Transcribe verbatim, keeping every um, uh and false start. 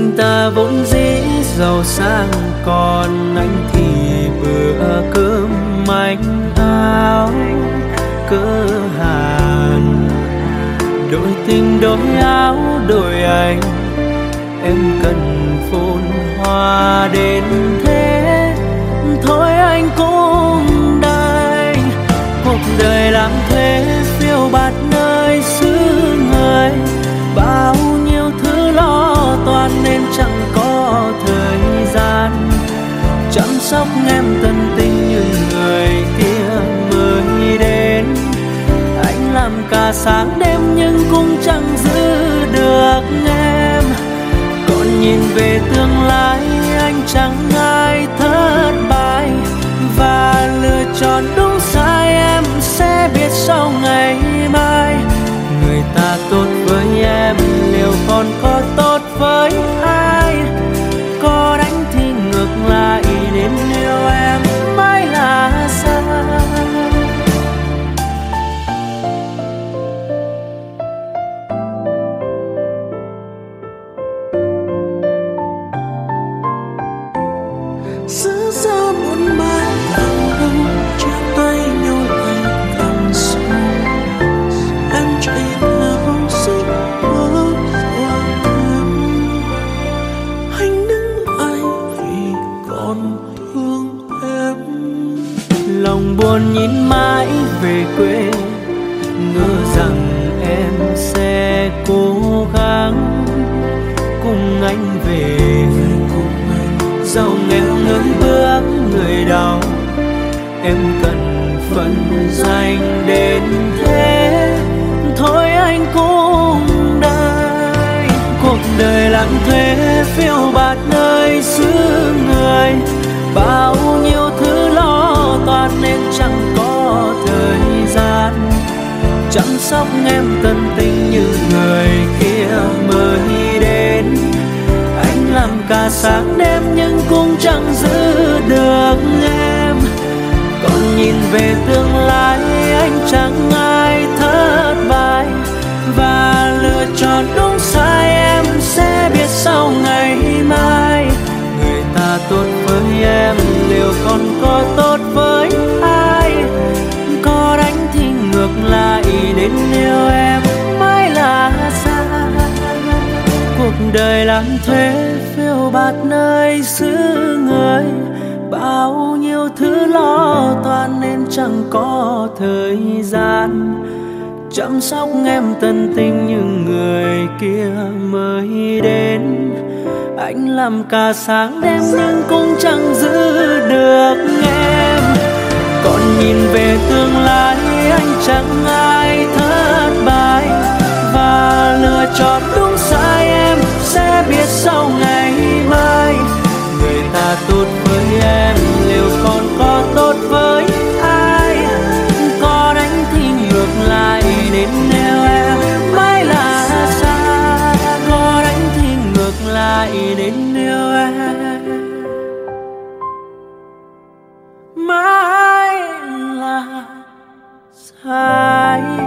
tình ta vốn dĩ giàu sang, còn anh thì bữa cơm manh áo cỡ hàn. Đổi tình đổi áo đổi anh, em cần phồn hoa đến thế thôi anh cũng đành. Cuộc đời làm thuê phiêu bạt nơi xứ người, bao nhiêu thứ lo toan nên chẳng có thời gian chăm sóc em tận tình như người kia mới đến. Anh làm cả sáng đêm nhưng cũng chẳng giữ được em. Còn nhìn về tương lai anh chẳng ai thất bại, và lựa chọn đúng sai em sẽ biết sau ngày mai. Người ta tốt với em liệu còn có tốt với ai? Có đánh thì ngược lại đến yêu em mãi là sai. Giữ ra muôn mái càng đông, chia tay nhau ngày càng sâu. Em chạy theo giấc mơ của em, anh đứng anh vì còn thương em. Lòng buồn nhìn mãi về quê, ngỡ rằng em sẽ cố gắng cùng anh về. Dẫu nghèo ngớn bước người đau, em cần phần dành đến thế thôi anh cũng đành. Cuộc đời lãng thuê phiêu bạt nơi xứ người, bao nhiêu thứ lo toan nên chẳng có thời gian chăm sóc em tận tình như người kia mới đến. Anh làm cả sáng đêm nhưng cũng chẳng giữ được em. Còn nhìn về tương lai anh chẳng ai thất bại, và lựa chọn đúng sai em sẽ biết sau ngày mai. Người ta tốt với em liệu còn có tốt với ai? Có đánh thì ngược lại đến yêu em mãi là sai. Cuộc đời làm thuê phiêu bạt nơi xứ người, bao nhiêu thứ lo toan nên chẳng có thời gian chăm sóc em tận tình như người kia mới đến. Anh làm cả sáng đêm nhưng cũng chẳng giữ được em. Còn nhìn về tương lai anh chẳng ai thất bại, và lựa chọn đúng sai em sẽ biết sau ngày mai. Người ta tốt với em liệu còn có tốt với ai? Có đánh thì ngược lại đến yêu em mãi là sai. Có đánh thì ngược lại đến yêu em mãi là sai.